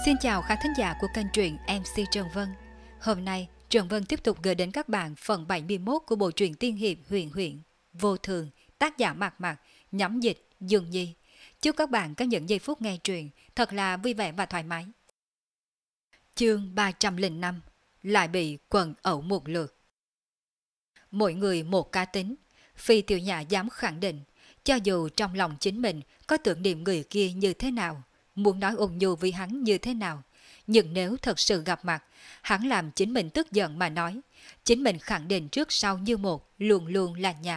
Xin chào khán thính giả của kênh truyện MC Trần Vân. Hôm nay, Trần Vân tiếp tục gửi đến các bạn phần 71 của bộ truyện tiên hiệp Huyền Huyền, Vô Thường, tác giả Mạc Mạc, nhóm dịch Dương Nhi. Chúc các bạn có những giây phút nghe truyện thật là vui vẻ và thoải mái. Chương 305, lại bị quần ẩu một lượt. Mỗi người một cá tính, Phi Tiểu Nhã dám khẳng định, cho dù trong lòng chính mình có tưởng niệm người kia như thế nào, muốn nói ôn nhu với hắn như thế nào, nhưng nếu thật sự gặp mặt, hắn làm chính mình tức giận mà nói, chính mình khẳng định trước sau như một, luôn luôn là nhạt.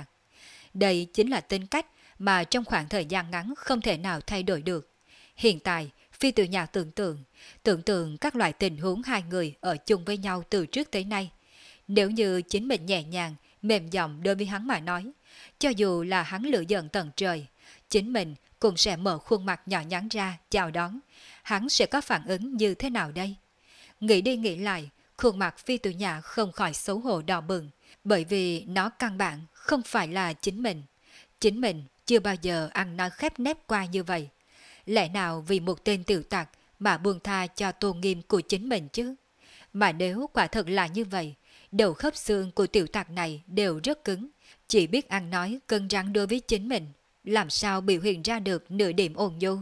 Đây chính là tính cách mà trong khoảng thời gian ngắn không thể nào thay đổi được. Hiện tại, Phi Tiểu Nhã tưởng tượng các loại tình huống hai người ở chung với nhau từ trước tới nay. Nếu như chính mình nhẹ nhàng, mềm giọng đối với hắn mà nói, cho dù là hắn lửa giận tận trời, chính mình cũng sẽ mở khuôn mặt nhỏ nhắn ra chào đón, hắn sẽ có phản ứng như thế nào đây? Nghĩ đi nghĩ lại, khuôn mặt Phi Tiểu Nhã không khỏi xấu hổ đỏ bừng, bởi vì nó căn bản không phải là chính mình. Chính mình chưa bao giờ ăn nói khép nép qua như vậy. Lẽ nào vì một tên tiểu tặc mà buông tha cho tôn nghiêm của chính mình chứ? Mà nếu quả thật là như vậy, đầu khớp xương của tiểu tặc này đều rất cứng, chỉ biết ăn nói cứng rắn đối với chính mình, làm sao biểu hiện ra được nửa điểm ôn nhu.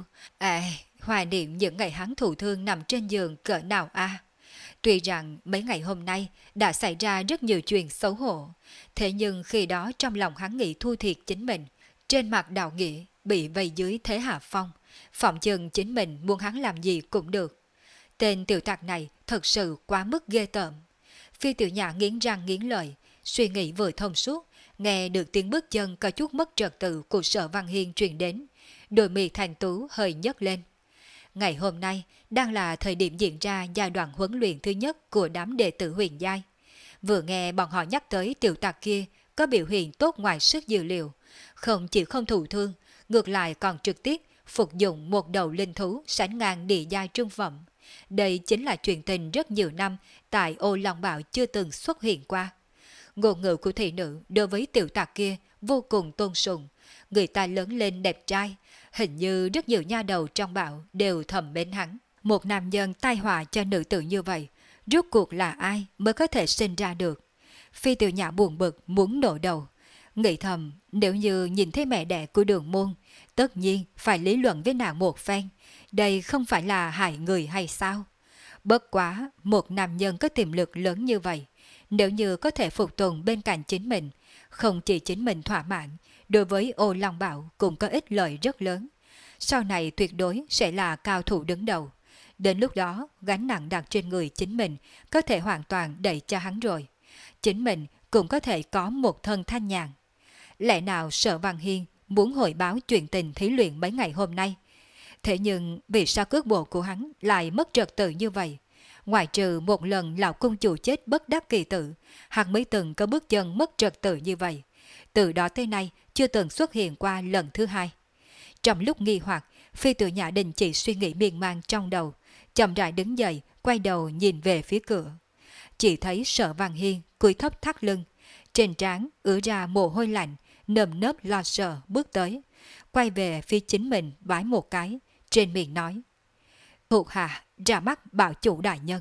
Hoài niệm những ngày hắn thụ thương nằm trên giường cỡ nào a. Tuy rằng mấy ngày hôm nay đã xảy ra rất nhiều chuyện xấu hổ, thế nhưng khi đó trong lòng hắn nghĩ thua thiệt chính mình, trên mặt đạo nghĩa bị vây dưới thế hạ phong, phỏng chừng chính mình muốn hắn làm gì cũng được. Tên tiểu tặc này thật sự quá mức ghê tởm. Phi Tiểu Nhã nghiến răng nghiến lợi, suy nghĩ vừa thông suốt, nghe được tiếng bước chân có chút mất trật tự của Sở Văn Hiên truyền đến, đôi mi thành tú hơi nhấc lên. Ngày hôm nay đang là thời điểm diễn ra giai đoạn huấn luyện thứ nhất của đám đệ tử huyền giai. Vừa nghe bọn họ nhắc tới tiểu tặc kia có biểu hiện tốt ngoài sức dự liệu, không chỉ không thụ thương, ngược lại còn trực tiếp phục dụng một đầu linh thú sánh ngang địa giai trung phẩm. Đây chính là chuyện tình rất nhiều năm tại Ô Long Bảo chưa từng xuất hiện qua. Ngôn ngữ của thị nữ đối với tiểu tặc kia vô cùng tôn sùng. Người ta lớn lên đẹp trai, hình như rất nhiều nha đầu trong bảo đều thầm mến hắn. Một nam nhân tai họa cho nữ tử như vậy, rốt cuộc là ai mới có thể sinh ra được? Phi Tiểu Nhã buồn bực muốn nổ đầu. Nghĩ thầm, nếu như nhìn thấy mẹ đẻ của Đường Môn, tất nhiên phải lý luận với nàng một phen. Đây không phải là hại người hay sao? Bất quá, một nam nhân có tiềm lực lớn như vậy, nếu như có thể phục tùng bên cạnh chính mình, không chỉ chính mình thỏa mãn, đối với Ô Long Bảo cũng có ích lợi rất lớn. Sau này tuyệt đối sẽ là cao thủ đứng đầu. Đến lúc đó, gánh nặng đặt trên người chính mình có thể hoàn toàn đẩy cho hắn rồi. Chính mình cũng có thể có một thân thanh nhàn. Lẽ nào Sở Văn Hiên muốn hội báo chuyện tình thí luyện mấy ngày hôm nay? Thế nhưng vì sao cước bộ của hắn lại mất trật tự như vậy? Ngoài trừ một lần lão cung chủ chết bất đắc kỳ tử, hắn mới từng có bước chân mất trật tự như vậy. Từ đó tới nay chưa từng xuất hiện qua lần thứ hai. Trong lúc nghi hoặc, Phi Tiểu Nhã đình chỉ suy nghĩ miên man trong đầu, chậm rãi đứng dậy, quay đầu nhìn về phía cửa. Chỉ thấy Sở Văn Hiên cúi thấp thắt lưng, trên trán ứa ra mồ hôi lạnh, nơm nớp lo sợ bước tới, quay về phía chính mình vái một cái, trên miệng nói: "Thuộc hạ ra mắt bảo chủ đại nhân."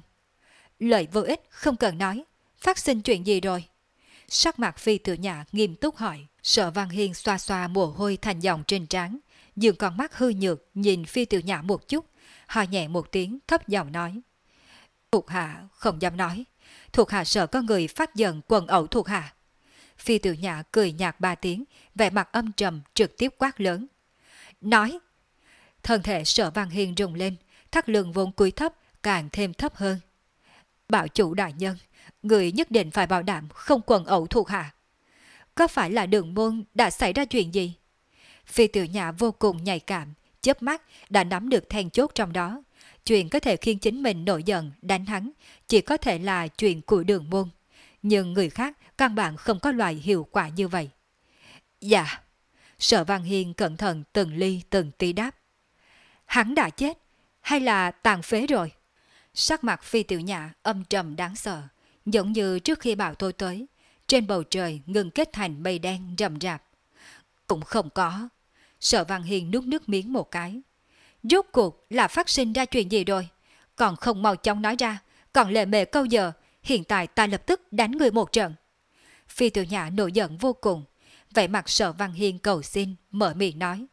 Lời vô ích không cần nói, phát sinh chuyện gì rồi? Sắc mặt Phi Tiểu Nhã nghiêm túc hỏi. Sở Văn Hiên xoa xoa mồ hôi thành dòng trên trán, dường con mắt hư nhược nhìn Phi Tiểu Nhã một chút, hỏi nhẹ một tiếng thấp giọng nói: "Thuộc hạ không dám nói, thuộc hạ sợ có người phát giận quần ẩu thuộc hạ." Phi Tiểu Nhã cười nhạt ba tiếng, vẻ mặt âm trầm trực tiếp quát lớn: "Nói!" Thân thể Sở Văn Hiên rung lên, thắt lưng vốn cúi thấp càng thêm thấp hơn. "Bảo chủ đại nhân, người nhất định phải bảo đảm không quần ẩu thuộc hạ." "Có phải là Đường Môn đã xảy ra chuyện gì?" Phi Tiểu Nhã vô cùng nhạy cảm, chớp mắt đã nắm được then chốt trong đó. Chuyện có thể khiến chính mình nổi giận đánh hắn chỉ có thể là chuyện của Đường Môn, nhưng người khác căn bản không có loại hiệu quả như vậy. "Dạ." Sở Văn Hiên cẩn thận từng ly từng tí đáp. "Hắn đã chết hay là tàn phế rồi?" Sắc mặt Phi Tiểu Nhã âm trầm đáng sợ, giống như trước khi bão tôi tới, trên bầu trời ngừng kết thành mây đen rậm rạp. "Cũng không có." Sở Văn Hiên nuốt nước miếng một cái. "Rốt cuộc là phát sinh ra chuyện gì rồi? còn không mau chóng nói ra, còn lề mề câu giờ, hiện tại ta lập tức đánh người một trận. Phi Tiểu Nhã nổi giận vô cùng, vẻ mặt Sở Văn Hiên cầu xin, mở miệng nói.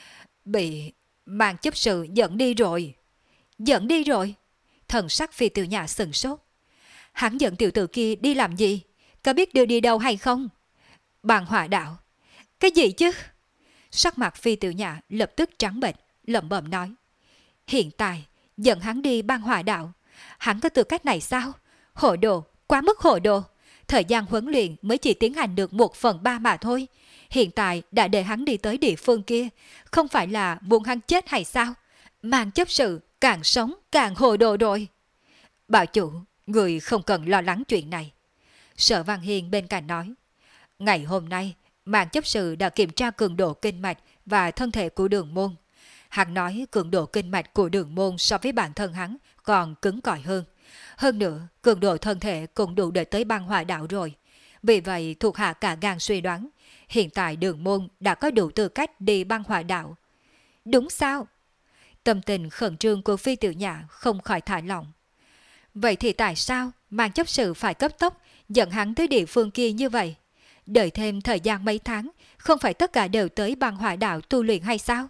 Bị mang chấp sự dẫn đi rồi. Dẫn đi rồi? Thần sắc Phi Tiểu Nhã sừng sốt. Hắn dẫn tiểu tử kia đi làm gì? Có biết đưa đi đâu hay không? Bằng hỏa đạo. Cái gì chứ? Sắc mặt Phi Tiểu Nhã lập tức trắng bệch, lẩm bẩm nói. Hiện tại, dẫn hắn đi băng hỏa đạo. Hắn có tư cách này sao? Hồ đồ, quá mức hồ đồ. Thời gian huấn luyện mới chỉ tiến hành được 1/3 mà thôi. Hiện tại đã để hắn đi tới địa phương kia. Không phải là muốn hắn chết hay sao? Mang chấp sự càng sống càng hồ đồ rồi. Bảo chủ, người không cần lo lắng chuyện này. Sở Văn Hiên bên cạnh nói. Ngày hôm nay, Mang chấp sự đã kiểm tra cường độ kinh mạch và thân thể của Đường Môn. Hắn nói cường độ kinh mạch của Đường Môn so với bản thân hắn còn cứng cỏi hơn. Hơn nữa, cường độ thân thể cũng đủ để tới băng hỏa đạo rồi. Vì vậy, thuộc hạ cả gan suy đoán, hiện tại Đường Môn đã có đủ tư cách đi băng hỏa đạo. Đúng sao? Tâm tình khẩn trương của Phi Tiểu Nhã không khỏi thả lỏng. Vậy thì tại sao Mang chấp sự phải cấp tốc dẫn hắn tới địa phương kia như vậy? Đợi thêm thời gian mấy tháng, không phải tất cả đều tới băng hỏa đạo tu luyện hay sao?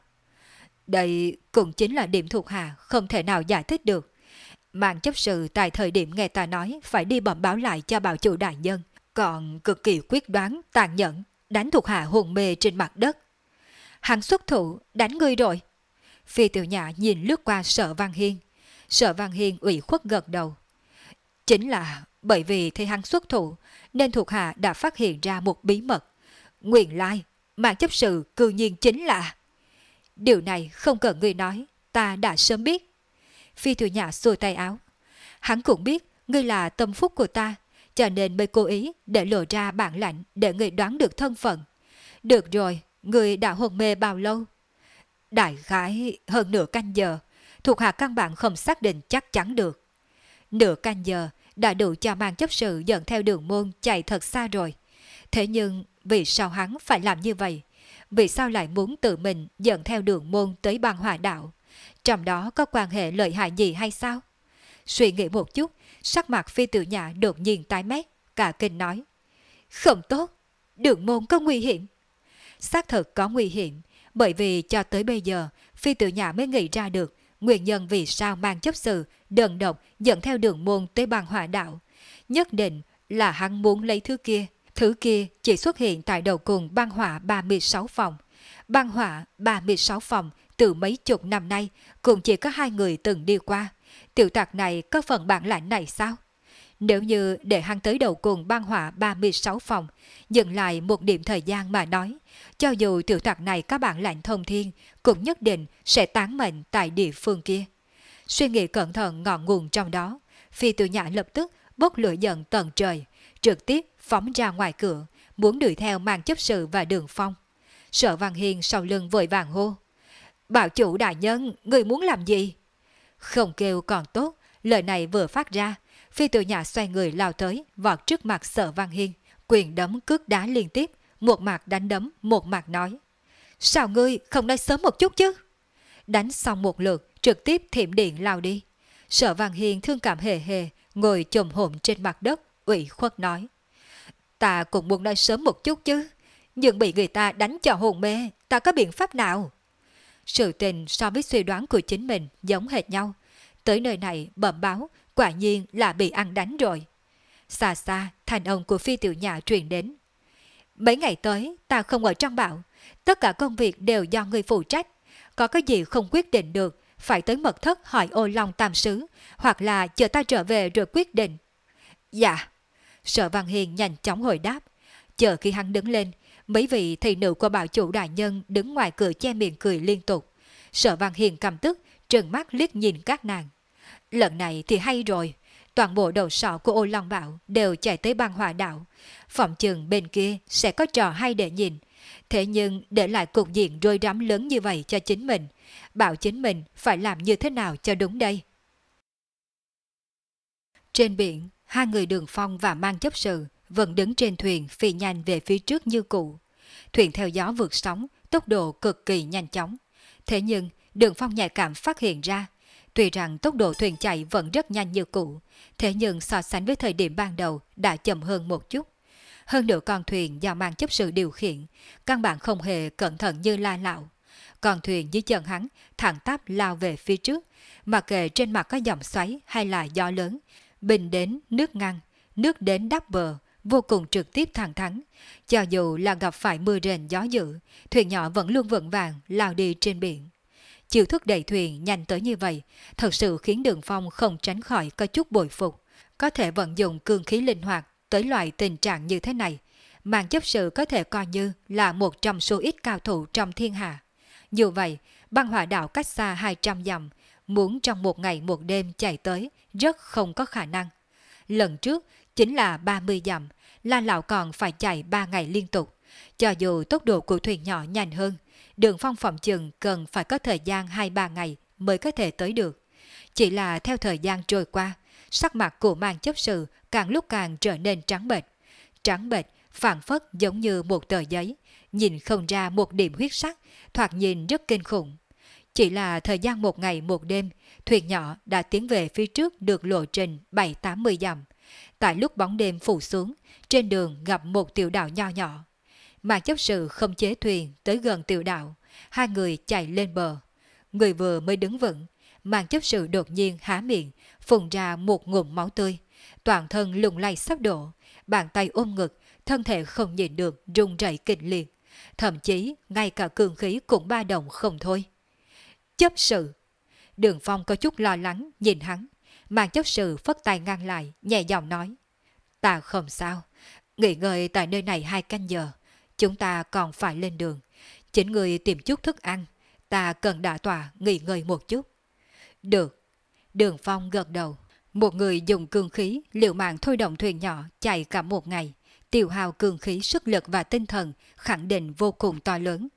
Đây cũng chính là điểm thuộc hạ không thể nào giải thích được. Mang chấp sự tại thời điểm nghe ta nói phải đi bẩm báo lại cho bảo chủ đại nhân, còn cực kỳ quyết đoán, tàn nhẫn, đánh thuộc hạ hồn mê trên mặt đất. Hắn xuất thủ đánh ngươi rồi. Phi Tiểu Nhã nhìn lướt qua Sở Văn Hiên. Sở Văn Hiên ủy khuất gật đầu. Chính là bởi vì thấy hắn xuất thủ nên thuộc hạ đã phát hiện ra một bí mật. Nguyên lai, Mang chấp sự cư nhiên chính là... Điều này không cần ngươi nói, ta đã sớm biết. Phi Tiểu Nhã xuôi tay áo. Hắn cũng biết ngươi là tâm phúc của ta, cho nên mới cố ý để lộ ra bản lãnh để ngươi đoán được thân phận. Được rồi, ngươi đã hôn mê bao lâu? Đại khái hơn nửa canh giờ, thuộc hạ căn bản không xác định chắc chắn được. Nửa canh giờ đã đủ cho Mang chấp sự dẫn theo Đường Môn chạy thật xa rồi. Thế nhưng vì sao hắn phải làm như vậy? Vì sao lại muốn tự mình dẫn theo Đường Môn tới băng hỏa đạo? Trong đó có quan hệ lợi hại gì hay sao? Suy nghĩ một chút, sắc mặt Phi Tiểu Nhã đột nhiên tái mét, cả kinh nói. Không tốt, Đường Môn có nguy hiểm. Xác thực có nguy hiểm, bởi vì cho tới bây giờ Phi Tiểu Nhã mới nghĩ ra được nguyên nhân vì sao Mang chấp sự đơn độc dẫn theo Đường Môn tới băng hỏa đạo. Nhất định là hắn muốn lấy thứ kia. Thứ kia chỉ xuất hiện tại đầu cùng băng hỏa 36 phòng. Băng hỏa 36 phòng từ mấy chục năm nay cũng chỉ có 2 người từng đi qua. Tiểu tặc này có phần bản lãnh này sao? Nếu như để hắn tới đầu cùng băng hỏa 36 phòng, dừng lại một điểm thời gian mà nói, cho dù tiểu tặc này có bản lãnh thông thiên, cũng nhất định sẽ tán mệnh tại địa phương kia. Suy nghĩ cẩn thận ngọn nguồn trong đó, Phi Tiểu Nhã lập tức bốc lửa giận tận trời, trực tiếp phóng ra ngoài cửa, muốn đuổi theo Mang chấp sự và Đường Phong. Sở Văn Hiên sau lưng vội vàng hô. Bảo chủ đại nhân, người muốn làm gì? Không kêu còn tốt, lời này vừa phát ra, Phi Tiểu Nhã xoay người lao tới, vọt trước mặt Sở Văn Hiên, quyền đấm cước đá liên tiếp, một mặt đánh đấm, một mặt nói. Sao ngươi không nói sớm một chút chứ? Đánh xong một lượt, trực tiếp thiểm điện lao đi. Sở Văn Hiên thương cảm hề hề, ngồi chồm hổm trên mặt đất, ủy khuất nói. Ta cũng muốn nói sớm một chút chứ, nhưng bị người ta đánh cho hồn mê, ta có biện pháp nào? Sự tình so với suy đoán của chính mình giống hệt nhau. Tới nơi này bẩm báo, quả nhiên là bị ăn đánh rồi. Xa xa, thanh âm của Phi Tiểu Nhã truyền đến. Mấy ngày tới, ta không ở trong bảo, tất cả công việc đều do người phụ trách. Có cái gì không quyết định được, phải tới mật thất hỏi Ô Long Tam Sứ, hoặc là chờ ta trở về rồi quyết định. Dạ. Sở Văn Hiên nhanh chóng hồi đáp. Chờ khi hắn đứng lên, mấy vị thị nữ của bảo chủ đại nhân đứng ngoài cửa che miệng cười liên tục. Sở Văn Hiên cầm tức, trừng mắt liếc nhìn các nàng. Lần này thì hay rồi, toàn bộ đầu sọ của Ô Long Bảo đều chạy tới băng hỏa đạo. Phòng chừng bên kia sẽ có trò hay để nhìn. Thế nhưng để lại cục diện rối rắm lớn như vậy cho chính mình, bảo chính mình phải làm như thế nào cho đúng đây? Trên biển, 2 người Đường Phong và Mang chấp sự vẫn đứng trên thuyền phi nhanh về phía trước như cũ. Thuyền theo gió vượt sóng, tốc độ cực kỳ nhanh chóng. Thế nhưng Đường Phong nhạy cảm phát hiện ra, Tuy rằng tốc độ thuyền chạy vẫn rất nhanh như cũ, thế nhưng so sánh với thời điểm ban đầu đã chậm hơn một chút. Hơn nữa con thuyền do mang chấp sự điều khiển, căn bản không hề cẩn thận như La Lão. Con thuyền dưới chân hắn thẳng tắp lao về phía trước, mặc kệ trên mặt có dòng xoáy hay là gió lớn, bình đến nước ngăn, nước đến đắp bờ, vô cùng trực tiếp thẳng thắn. Cho dù là gặp phải mưa rền gió dữ, thuyền nhỏ vẫn luôn vững vàng lao đi trên biển. Chiêu thức đẩy thuyền nhanh tới như vậy, thật sự khiến Đường Phong không tránh khỏi có chút bội phục. Có thể vận dụng cương khí linh hoạt tới loại tình trạng như thế này, Màn chấp sự có thể coi như là một trong số ít cao thủ trong thiên hạ. Dù vậy, băng hỏa đảo cách xa 200 dặm, muốn trong một ngày một đêm chạy tới rất không có khả năng. Lần trước chính là 30 dặm, La Lão còn phải chạy 3 ngày liên tục. Cho dù tốc độ của thuyền nhỏ nhanh hơn, Đường Phong phòng chừng cần phải có thời gian 2-3 ngày mới có thể tới được. Chỉ là theo thời gian trôi qua, sắc mặt của màn chấp sự càng lúc càng trở nên trắng bệch. Trắng bệch, phảng phất giống như một tờ giấy, nhìn không ra một điểm huyết sắc, thoạt nhìn rất kinh khủng. Chỉ là thời gian một ngày một đêm, thuyền nhỏ đã tiến về phía trước được lộ trình 7-80 dặm. Tại lúc bóng đêm phủ xuống, trên đường gặp một tiểu đảo nho nhỏ. Màn chấp sự không chế thuyền tới gần tiểu đảo, hai người chạy lên bờ. Người vừa mới đứng vững, màn chấp sự đột nhiên há miệng, phun ra một ngụm máu tươi. Toàn thân lung lay sắp đổ, bàn tay ôm ngực, thân thể không nhịn được run rẩy kịch liệt. Thậm chí ngay cả cường khí cũng ba động không thôi. Chấp sự! Đường Phong có chút lo lắng nhìn hắn. Màn chấp sự phất tay ngăn lại, nhẹ giọng nói. Ta không sao, nghỉ ngơi tại nơi này 2 canh giờ. Chúng ta còn phải lên đường. Chính người tìm chút thức ăn, ta cần đả tọa nghỉ ngơi một chút. Được. Đường Phong gật đầu. Một người dùng cương khí liều mạng thôi động thuyền nhỏ chạy cả một ngày, tiêu hao cương khí sức lực và tinh thần khẳng định vô cùng to lớn.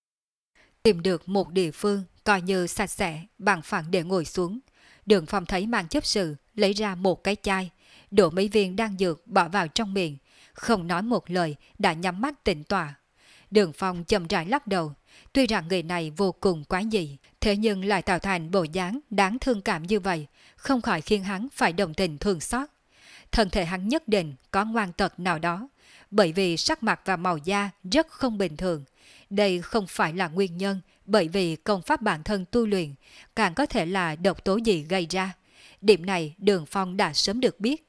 Tìm được một địa phương coi như sạch sẽ, bằng phẳng để ngồi xuống. Đường Phong thấy màn chấp sự lấy ra một cái chai, đổ mấy viên đan dược bỏ vào trong miệng, không nói một lời đã nhắm mắt tĩnh tọa. Đường Phong chậm rãi lắc đầu, tuy rằng người này vô cùng quá dị, thế nhưng lại tạo thành bộ dáng đáng thương cảm như vậy, không khỏi khiến hắn phải đồng tình thương xót. Thân thể hắn nhất định có ngoan tật nào đó, bởi vì sắc mặt và màu da rất không bình thường. Đây không phải là nguyên nhân bởi vì công pháp bản thân tu luyện, càng có thể là độc tố gì gây ra. Điểm này Đường Phong đã sớm được biết.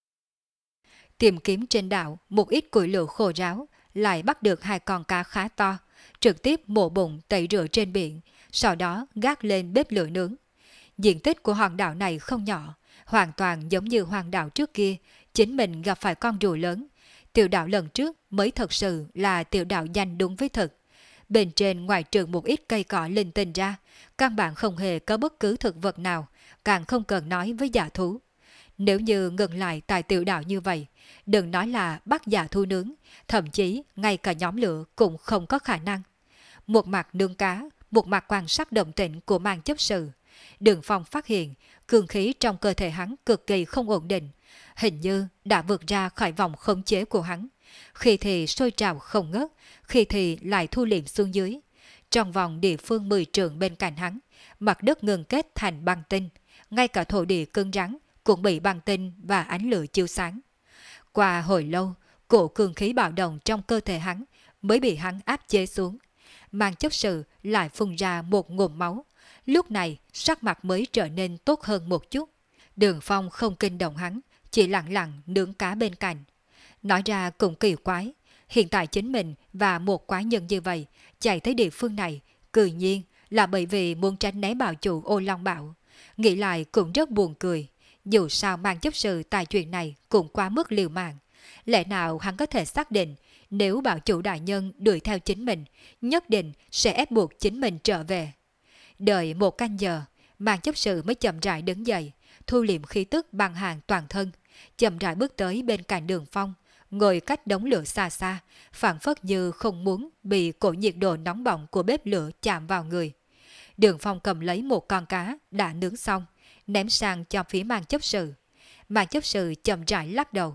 Tìm kiếm trên đảo một ít củi lửa khô ráo, lại bắt được 2 con cá khá to, trực tiếp mổ bụng tẩy rửa trên biển, sau đó gác lên bếp lửa nướng. Diện tích của hòn đảo này không nhỏ, hoàn toàn giống như hòn đảo trước kia, chính mình gặp phải con rùa lớn. Tiểu đảo lần trước mới thật sự là tiểu đảo danh đúng với thực. Bên trên ngoài trừ một ít cây cỏ linh tinh ra, căn bản không hề có bất cứ thực vật nào, càng không cần nói với dã thú. Nếu như ngừng lại tại tiểu đảo như vậy, đừng nói là bắt dã thú nướng, thậm chí ngay cả nhóm lửa cũng không có khả năng. Một mặt nướng cá, một mặt quan sát động tĩnh của màn chấp sự. Đường Phong phát hiện, cương khí trong cơ thể hắn cực kỳ không ổn định, hình như đã vượt ra khỏi vòng khống chế của hắn. Khi thì sôi trào không ngớt, khi thì lại thu liệm xuống dưới. Trong vòng địa phương 10 trượng bên cạnh hắn, mặt đất ngừng kết thành băng tinh, ngay cả thổ địa cứng rắn cũng bị băng tinh và ánh lửa chiếu sáng. Qua hồi lâu, cổ cương khí bạo động trong cơ thể hắn mới bị hắn áp chế xuống. Màn chấp sự lại phun ra một ngụm máu. Lúc này sắc mặt mới trở nên tốt hơn một chút. Đường Phong không kinh động hắn, chỉ lặng lặng nướng cá bên cạnh. Nói ra cũng kỳ quái, hiện tại chính mình và một quái nhân như vậy chạy tới địa phương này, cự nhiên là bởi vì muốn tránh né bào chủ Ô Long Bảo. Nghĩ lại cũng rất buồn cười, dù sao Màn chấp sự tại chuyện này cũng quá mức liều mạng. Lẽ nào hắn có thể xác định nếu bảo chủ đại nhân đuổi theo chính mình, nhất định sẽ ép buộc chính mình trở về. Đợi 1 canh giờ, Màn chấp sự mới chậm rãi đứng dậy, thu liệm khí tức băng hàng toàn thân, chậm rãi bước tới bên cạnh Đường Phong, ngồi cách đống lửa xa xa, phảng phất như không muốn bị cổ nhiệt độ nóng bỏng của bếp lửa chạm vào người. Đường Phong cầm lấy một con cá đã nướng xong, ném sang cho phía Màn chấp sự. Màn chấp sự chậm rãi lắc đầu.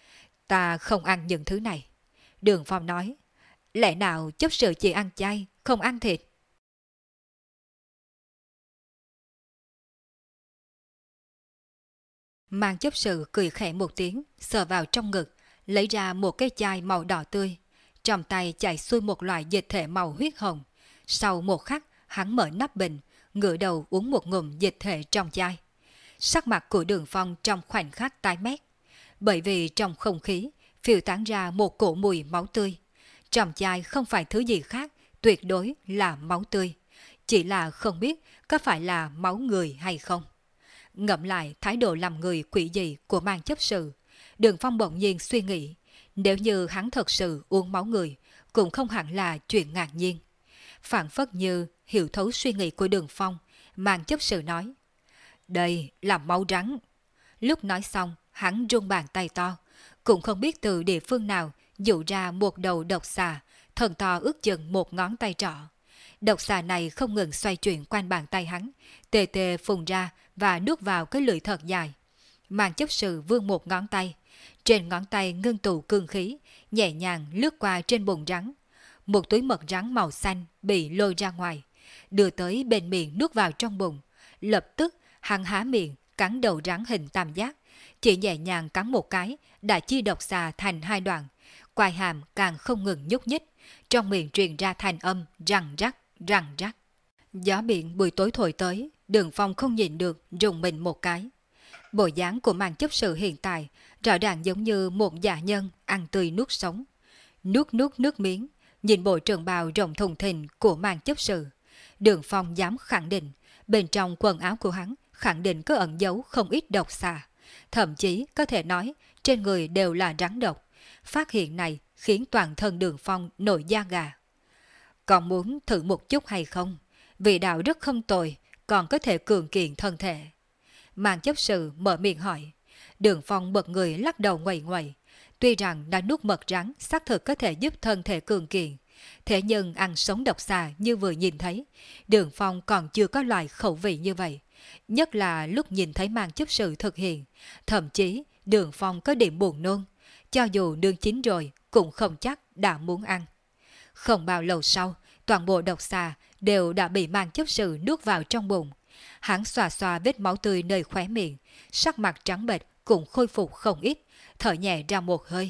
Ta không ăn những thứ này. Đường Phong nói, lẽ nào chấp sự chỉ ăn chay, không ăn thịt? Mang chấp sự cười khẽ một tiếng, sờ vào trong ngực, lấy ra một cái chai màu đỏ tươi. Trong tay chảy xuôi một loại dịch thể màu huyết hồng. Sau một khắc, hắn mở nắp bình, ngửa đầu uống một ngụm dịch thể trong chai. Sắc mặt của Đường Phong trong khoảnh khắc tái mét. Bởi vì trong không khí, phiêu tán ra một cổ mùi máu tươi. Trong chai không phải thứ gì khác, tuyệt đối là máu tươi. Chỉ là không biết có phải là máu người hay không. Ngẫm lại thái độ làm người quỷ dị của Mang chấp sự, Đường Phong bỗng nhiên suy nghĩ, nếu như hắn thật sự uống máu người, cũng không hẳn là chuyện ngạc nhiên. Phản phất như hiểu thấu suy nghĩ của Đường Phong, Mang chấp sự nói, đây là máu rắn. Lúc nói xong, hắn rung bàn tay to, cũng không biết từ địa phương nào dụ ra một đầu độc xà, thần to ước chừng một ngón tay trỏ. Độc xà này không ngừng xoay chuyển quanh bàn tay hắn, tê tê phun ra và nuốt vào cái lưỡi thật dài. Mang chấp sự vươn một ngón tay, trên ngón tay ngưng tụ cương khí, nhẹ nhàng lướt qua trên bụng rắn. Một túi mật rắn màu xanh bị lôi ra ngoài, đưa tới bên miệng nuốt vào trong bụng. Lập tức hắn há miệng, cắn đầu rắn hình tam giác, chỉ nhẹ nhàng cắn một cái đã chia độc xà thành hai đoạn. Quai hàm càng không ngừng nhúc nhích, trong miệng truyền ra thành âm răng rắc, răng rắc. Gió biển buổi tối thổi tới, Đường Phong không nhìn được, rùng mình một cái. Bộ dáng của Mang chấp sự hiện tại rõ ràng giống như một dạ nhân ăn tươi nuốt sống. Nuốt nuốt nước miếng, nhìn bộ trường bào rộng thùng thình của Mang chấp sự. Đường Phong dám khẳng định, bên trong quần áo của hắn khẳng định có ẩn giấu không ít độc xà. Thậm chí có thể nói trên người đều là rắn độc. Phát hiện này khiến toàn thân Đường Phong nổi da gà. Còn muốn thử một chút hay không? Vị đạo rất không tồi, còn có thể cường kiện thân thể. Mang chấp sự mở miệng hỏi. Đường Phong bật người lắc đầu nguầy nguầy. Tuy rằng đã nuốt mật rắn xác thực có thể giúp thân thể cường kiện, thế nhưng ăn sống độc xà như vừa nhìn thấy, Đường Phong còn chưa có loại khẩu vị như vậy. Nhất là lúc nhìn thấy Mang chấp sự thực hiện, thậm chí Đường Phong có điểm buồn nôn. Cho dù nương chín rồi cũng không chắc đã muốn ăn. Không bao lâu sau, toàn bộ độc xà đều đã bị Mang chấp sự nuốt vào trong bụng. Hắn xoa xoa vết máu tươi nơi khóe miệng, sắc mặt trắng bệch cũng khôi phục không ít, thở nhẹ ra một hơi.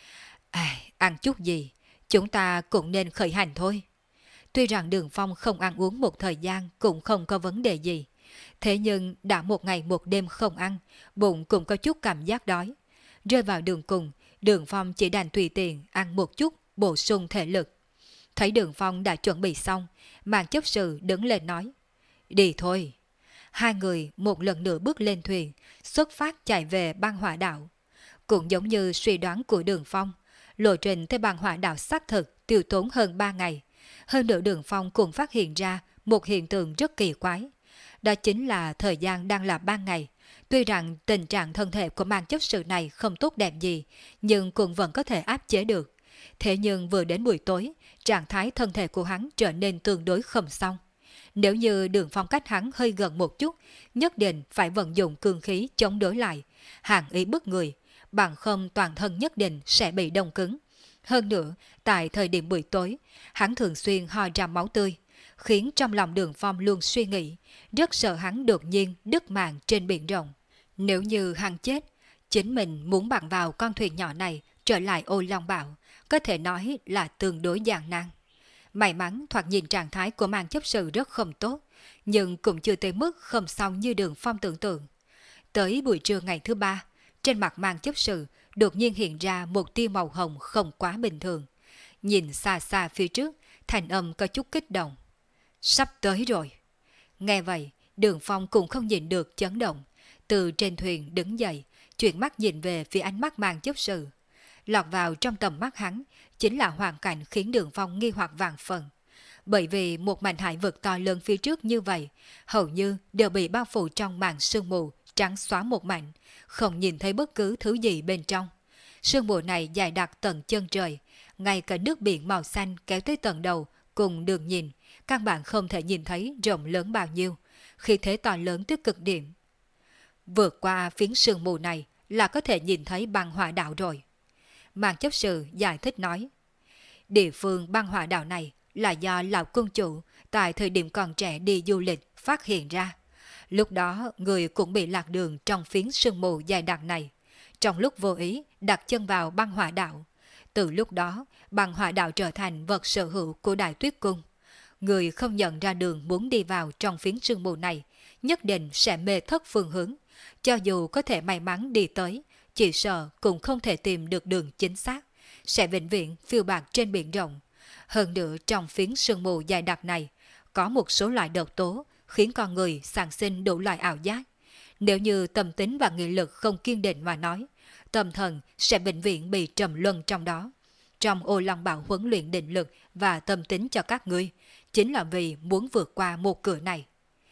Ăn chút gì, chúng ta cũng nên khởi hành thôi. Tuy rằng Đường Phong không ăn uống một thời gian cũng không có vấn đề gì, thế nhưng đã một ngày một đêm không ăn, bụng cũng có chút cảm giác đói. Rơi vào đường cùng, Đường Phong chỉ đành tùy tiện ăn một chút, bổ sung thể lực. Thấy Đường Phong đã chuẩn bị xong, Mang chấp sự đứng lên nói, đi thôi. Hai người một lần nữa bước lên thuyền, xuất phát chạy về băng hỏa đảo. Cũng giống như suy đoán của Đường Phong, lộ trình tới băng hỏa đảo xác thực tiêu tốn hơn 3 ngày. Hơn nữa Đường Phong cũng phát hiện ra một hiện tượng rất kỳ quái. Đó chính là thời gian đang là ban ngày. Tuy rằng tình trạng thân thể của Mang chấp sự này không tốt đẹp gì, nhưng cũng vẫn có thể áp chế được. Thế nhưng vừa đến buổi tối, trạng thái thân thể của hắn trở nên tương đối không xong. Nếu như Đường Phong cách hắn hơi gần một chút, nhất định phải vận dụng cương khí chống đối lại, hàng ý bức người, bằng không toàn thân nhất định sẽ bị đông cứng. Hơn nữa, tại thời điểm buổi tối, hắn thường xuyên ho ra máu tươi, khiến trong lòng Đường Phong luôn suy nghĩ, rất sợ hắn đột nhiên đứt mạng trên biển rộng. Nếu như hắn chết, chính mình muốn bằng vào con thuyền nhỏ này trở lại Ô Long Bảo, có thể nói là tương đối gian nan. May mắn thoạt nhìn trạng thái của Mang chấp sự rất không tốt, nhưng cũng chưa tới mức không xong như Đường Phong tưởng tượng. Tới buổi trưa ngày thứ 3, trên mặt Mang chấp sự đột nhiên hiện ra một tia màu hồng không quá bình thường. Nhìn xa xa phía trước, thành âm có chút kích động. Sắp tới rồi. Nghe vậy, Đường Phong cũng không nhìn được chấn động. Từ trên thuyền đứng dậy, chuyển mắt nhìn về phía ánh mắt Mang chấp sự. Lọt vào trong tầm mắt hắn chính là hoàn cảnh khiến Đường Phong nghi hoặc vạn phần. Bởi vì một mảnh hải vực to lớn phía trước như vậy, hầu như đều bị bao phủ trong màn sương mù trắng xóa một mảnh, không nhìn thấy bất cứ thứ gì bên trong. Sương mù này dài đặc tận chân trời, ngay cả nước biển màu xanh kéo tới tận đầu cùng đường nhìn, căn bản không thể nhìn thấy rộng lớn bao nhiêu, khi thế to lớn tới cực điểm. Vượt qua phiến sương mù này là có thể nhìn thấy băng hỏa đảo rồi. Mang chấp sự giải thích nói, địa phương băng hỏa đảo này là do lão cung chủ tại thời điểm còn trẻ đi du lịch phát hiện ra. Lúc đó người cũng bị lạc đường trong phiến sương mù dày đặc này. Trong lúc vô ý đặt chân vào băng hỏa đạo. Từ lúc đó băng hỏa đạo trở thành vật sở hữu của Đại Tuyết Cung. Người không nhận ra đường muốn đi vào trong phiến sương mù này, nhất định sẽ mê thất phương hướng. Cho dù có thể may mắn đi tới, chỉ sợ cũng không thể tìm được đường chính xác, sẽ vĩnh viễn phiêu bạt trên biển rộng. Hơn nữa trong phiến sương mù dày đặc này, có một số loại độc tố khiến con người sản sinh đủ loại ảo giác. Nếu như tâm tính và nghị lực không kiên định mà nói, tâm thần sẽ vĩnh viễn bị trầm luân trong đó. Trong Ô Long Bảo huấn luyện định lực và tâm tính cho các ngươi, chính là vì muốn vượt qua một cửa này.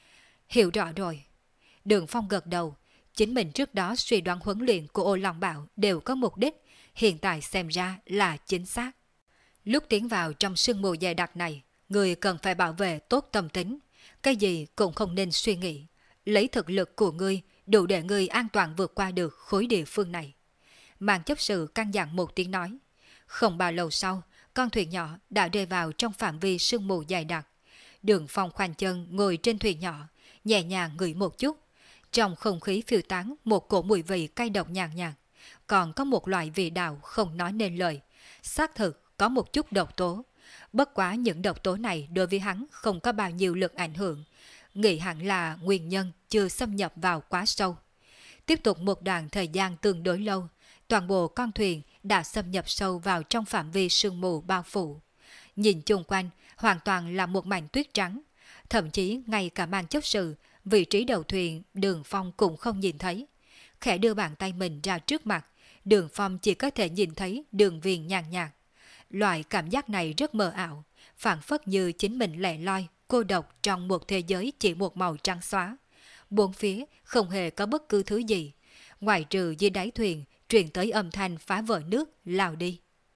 Hiểu rõ rồi. Đường Phong gật đầu. Chính mình trước đó suy đoán huấn luyện của Ô Long Bảo đều có mục đích, hiện tại xem ra là chính xác. Lúc tiến vào trong sương mù dày đặc này, người cần phải bảo vệ tốt tâm tính. Cái gì cũng không nên suy nghĩ. Lấy thực lực của ngươi đủ để ngươi an toàn vượt qua được khối địa phương này. Màn chấp sự căn dặn một tiếng nói. Không bao lâu sau, con thuyền nhỏ đã rơi vào trong phạm vi sương mù dày đặc. Đường Phong khoanh chân ngồi trên thuyền nhỏ, nhẹ nhàng ngửi một chút. Trong không khí phiêu tán một cổ mùi vị cay độc nhàn nhạt, còn có một loại vị đạo không nói nên lời. Xác thực có một chút độc tố. Bất quá những độc tố này đối với hắn không có bao nhiêu lực ảnh hưởng. Nghĩ hẳn là nguyên nhân chưa xâm nhập vào quá sâu. Tiếp tục một đoạn thời gian tương đối lâu, toàn bộ con thuyền đã xâm nhập sâu vào trong phạm vi sương mù bao phủ. Nhìn chung quanh, hoàn toàn là một mảnh tuyết trắng. Thậm chí ngay cả màn chấp sự, vị trí đầu thuyền Đường Phong cũng không nhìn thấy. Khẽ đưa bàn tay mình ra trước mặt, Đường Phong chỉ có thể nhìn thấy đường viền nhàn nhạt. Loại cảm giác này rất mờ ảo, phảng phất như chính mình lẻ loi, cô độc trong một thế giới chỉ một màu trắng xóa. Bốn phía không hề có bất cứ thứ gì, ngoài trừ dưới đáy thuyền truyền tới âm thanh phá vỡ nước lao đi.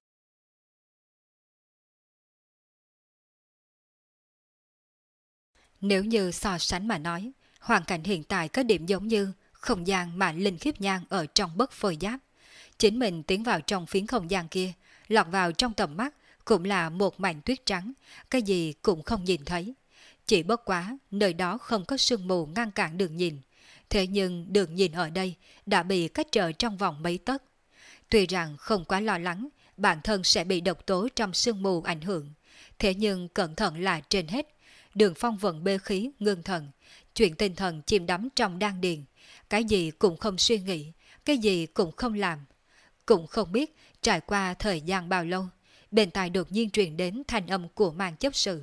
Nếu như so sánh mà nói, hoàn cảnh hiện tại có điểm giống như không gian mà Linh Khiếp Nhan ở trong bất phôi giáp. Chính mình tiến vào trong phiến không gian kia, lọt vào trong tầm mắt cũng là một mảnh tuyết trắng, cái gì cũng không nhìn thấy. Chỉ bất quá, nơi đó không có sương mù ngăn cản đường nhìn. Thế nhưng đường nhìn ở đây đã bị cách trở trong vòng mấy tấc. Tuy rằng không quá lo lắng, bản thân sẽ bị độc tố trong sương mù ảnh hưởng. Thế nhưng cẩn thận là trên hết. Đường Phong vận bê khí, ngưng thần, chuyện tinh thần chìm đắm trong đan điền. Cái gì cũng không suy nghĩ, cái gì cũng không làm. Cũng không biết trải qua thời gian bao lâu, bên tai đột nhiên truyền đến thanh âm của màn chấp sự.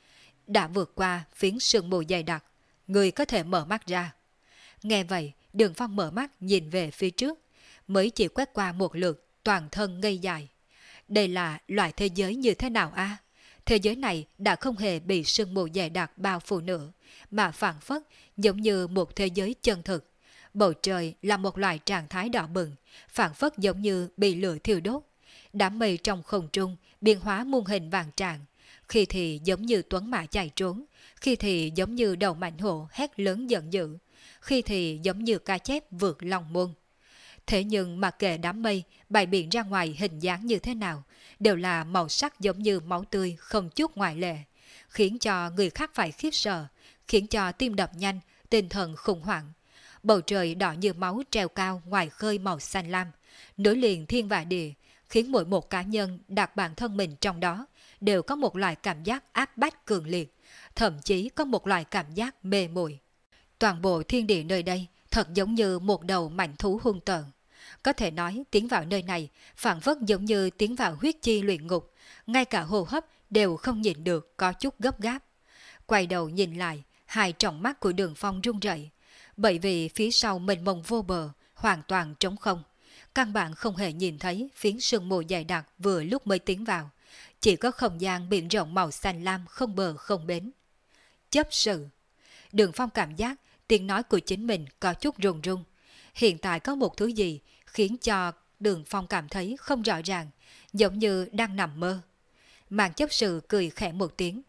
Đã vượt qua phiến sương mù dày đặc, người có thể mở mắt ra. Nghe vậy, Đường Phong mở mắt nhìn về phía trước, mới chỉ quét qua một lượt, toàn thân ngây dài. Đây là loại thế giới như thế nào a? Thế giới này đã không hề bị sương mù dày đặc bao phủ nữa, mà phản phất giống như một thế giới chân thực. Bầu trời là một loại trạng thái đỏ bừng, phản phất giống như bị lửa thiêu đốt. Đám mây trong không trung biến hóa muôn hình vàng trạng, khi thì giống như tuấn mã chạy trốn, khi thì giống như đầu mãnh hổ hét lớn giận dữ, khi thì giống như cá chép vượt lòng môn. Thế nhưng mặc kệ đám mây bày biện ra ngoài hình dáng như thế nào, đều là màu sắc giống như máu tươi không chút ngoại lệ, khiến cho người khác phải khiếp sợ, khiến cho tim đập nhanh, tinh thần khủng hoảng. Bầu trời đỏ như máu treo cao ngoài khơi màu xanh lam, nối liền thiên và địa, khiến mỗi một cá nhân đặt bản thân mình trong đó đều có một loại cảm giác áp bách cường liệt, thậm chí có một loại cảm giác mê muội. Toàn bộ thiên địa nơi đây thật giống như một đầu mãnh thú hung tợn. Có thể nói tiến vào nơi này phản phất giống như tiến vào huyết chi luyện ngục, ngay cả hô hấp đều không nhịn được có chút gấp gáp. Quay đầu nhìn lại, hai tròng mắt của Đường Phong run rẩy, bởi vì phía sau mênh mông vô bờ, hoàn toàn trống không. Căn bản không hề nhìn thấy phiến sương mù dày đặc vừa lúc mới tiến vào, chỉ có không gian biển rộng màu xanh lam không bờ không bến. Chấp sự. Đường Phong cảm giác tiếng nói của chính mình có chút run run. Hiện tại có một thứ gì khiến cho Đường Phong cảm thấy không rõ ràng, giống như đang nằm mơ. Màn chấp sự cười khẽ một tiếng.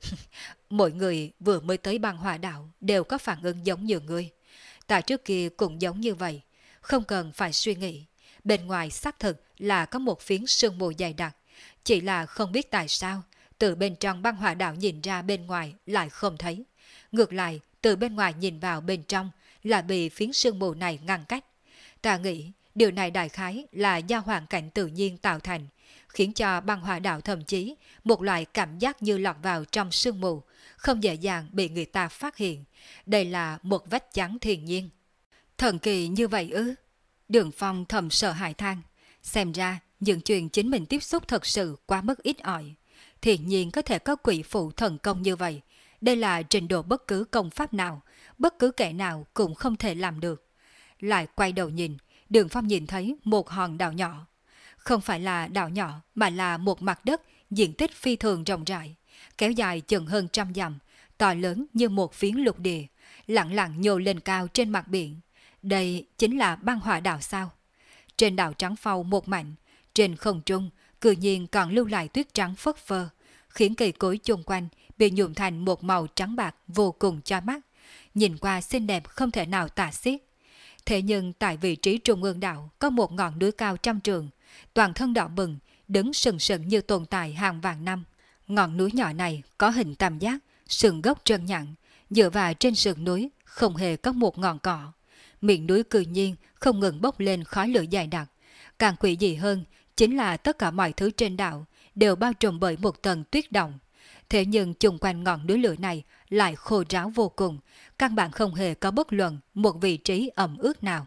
Mỗi người vừa mới tới băng hỏa đạo đều có phản ứng giống như ngươi. Ta trước kia cũng giống như vậy, không cần phải suy nghĩ. Bên ngoài xác thực là có một phiến sương mù dày đặc, chỉ là không biết tại sao từ bên trong băng hỏa đạo nhìn ra bên ngoài lại không thấy. Ngược lại từ bên ngoài nhìn vào bên trong là bị phiến sương mù này ngăn cách. Ta nghĩ điều này đại khái là do hoàn cảnh tự nhiên tạo thành, khiến cho băng hỏa đạo thậm chí một loại cảm giác như lọt vào trong sương mù, không dễ dàng bị người ta phát hiện. Đây là một vách chắn thiên nhiên. Thần kỳ như vậy ư? Đường Phong thầm sợ hãi than. Xem ra những chuyện chính mình tiếp xúc thật sự quá mức ít ỏi. Thiện nhiên có thể có quỷ phụ thần công như vậy. Đây là trình độ bất cứ công pháp nào, bất cứ kẻ nào cũng không thể làm được. Lại quay đầu nhìn, Đường Phong nhìn thấy một hòn đảo nhỏ. Không phải là đảo nhỏ mà là một mặt đất diện tích phi thường rộng rãi, kéo dài chừng hơn 100 dặm, to lớn như một phiến lục địa, lặng lặng nhô lên cao trên mặt biển. Đây chính là băng hỏa đảo sao? Trên đảo trắng phau một mảnh, trên không trung cự nhiên còn lưu lại tuyết trắng phất phơ, khiến cây cối chung quanh bị nhuộm thành một màu trắng bạc vô cùng chói mắt, nhìn qua xinh đẹp không thể nào tả xiết. Thế nhưng tại vị trí trung ương đảo có một ngọn núi cao 100 trượng, toàn thân đỏ bừng, đứng sừng sững như tồn tại hàng vạn năm. Ngọn núi nhỏ này có hình tam giác, sừng gốc trơn nhẵn, dựa vào trên sườn núi không hề có một ngọn cỏ. Miệng núi cự nhiên không ngừng bốc lên khói lửa dày đặc. Càng quỷ dị hơn chính là tất cả mọi thứ trên đảo đều bao trùm bởi một tầng tuyết động. Thế nhưng chung quanh ngọn núi lửa này lại khô ráo vô cùng, căn bản không hề có bất luận một vị trí ẩm ướt nào.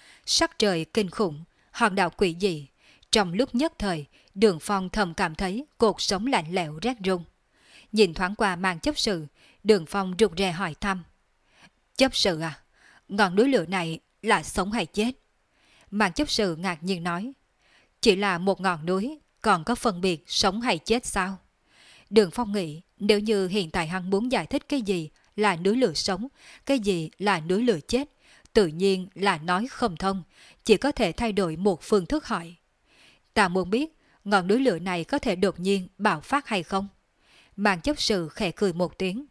Sắc trời kinh khủng, hòn đảo quỷ dị. Trong lúc nhất thời, Đường Phong thầm cảm thấy cột sống lạnh lẽo rét run. Nhìn thoáng qua màn chấp sự, Đường Phong rụt rè hỏi thăm. Chấp sự à, ngọn núi lửa này là sống hay chết? Màn chấp sự ngạc nhiên nói. Chỉ là một ngọn núi, còn có phân biệt sống hay chết sao? Đường Phong nghĩ nếu như hiện tại hắn muốn giải thích cái gì là núi lửa sống, cái gì là núi lửa chết, tự nhiên là nói không thông, chỉ có thể thay đổi một phương thức hỏi. Ta muốn biết ngọn núi lửa này có thể đột nhiên bạo phát hay không? Màn chấp sự khẽ cười một tiếng.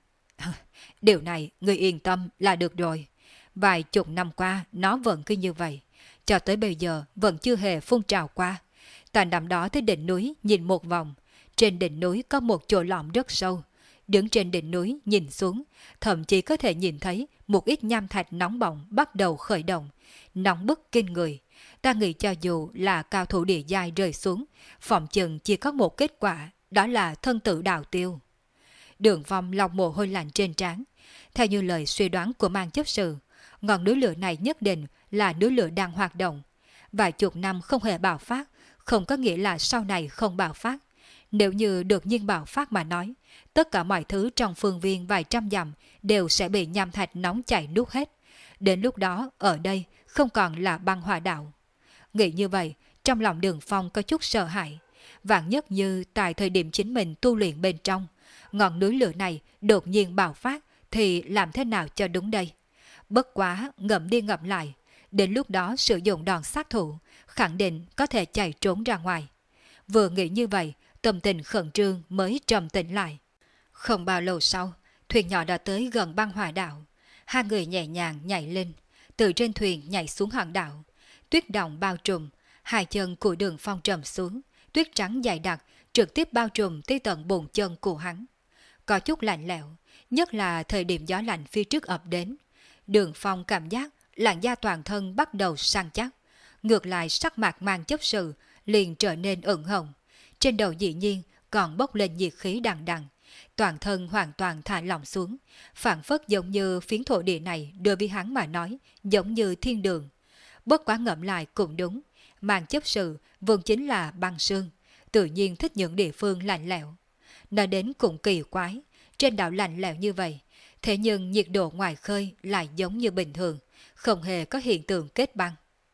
Điều này người yên tâm là được rồi. Vài chục năm qua nó vẫn cứ như vậy, cho tới bây giờ vẫn chưa hề phun trào qua. Ta nằm đó tới đỉnh núi nhìn một vòng. Trên đỉnh núi có một chỗ lõm rất sâu. Đứng trên đỉnh núi nhìn xuống, thậm chí có thể nhìn thấy một ít nham thạch nóng bỏng bắt đầu khởi động, nóng bức kinh người. Ta nghĩ cho dù là cao thủ địa giai rơi xuống, phòng chừng chỉ có một kết quả, đó là thân tử đạo tiêu. Đường Phong lau mồ hôi lạnh trên trán. Theo như lời suy đoán của Mang chấp sự, ngọn núi lửa này nhất định là núi lửa đang hoạt động. Vài chục năm không hề bạo phát, không có nghĩa là sau này không bạo phát. Nếu như đột nhiên bạo phát mà nói, tất cả mọi thứ trong phương viên vài trăm dặm đều sẽ bị nham thạch nóng chảy nuốt hết. Đến lúc đó, ở đây không còn là băng hỏa đảo. Nghĩ như vậy, trong lòng Đường Phong có chút sợ hãi. Vạn nhất như tại thời điểm chính mình tu luyện bên trong, ngọn núi lửa này đột nhiên bạo phát thì làm thế nào cho đúng đây? Bất quá ngậm đi ngậm lại, đến lúc đó sử dụng đòn sát thủ, khẳng định có thể chạy trốn ra ngoài. Vừa nghĩ như vậy, tâm tình khẩn trương mới trầm tĩnh lại. Không bao lâu sau, thuyền nhỏ đã tới gần băng hỏa đảo. Hai người nhẹ nhàng nhảy lên, từ trên thuyền nhảy xuống hòn đảo. Tuyết động bao trùm, hai chân của Đường Phong trầm xuống, tuyết trắng dày đặc trực tiếp bao trùm tới tận bùn chân của hắn. Có chút lạnh lẽo, nhất là thời điểm gió lạnh phía trước ập đến. Đường Phong cảm giác làn da toàn thân bắt đầu săn chắc. Ngược lại sắc mặt Mang chấp sự liền trở nên ửng hồng. Trên đầu dĩ nhiên còn bốc lên nhiệt khí đằng đằng. Toàn thân hoàn toàn thả lỏng xuống, phản phất giống như phiến thổ địa này đối với hắn mà nói, giống như thiên đường. Bất quá ngẫm lại cũng đúng, Mang chấp sự vốn chính là băng sương, tự nhiên thích những địa phương lạnh lẽo. Nói đến cũng kỳ quái, trên đảo lạnh lẽo như vậy, thế nhưng nhiệt độ ngoài khơi lại giống như bình thường, không hề có hiện tượng kết băng.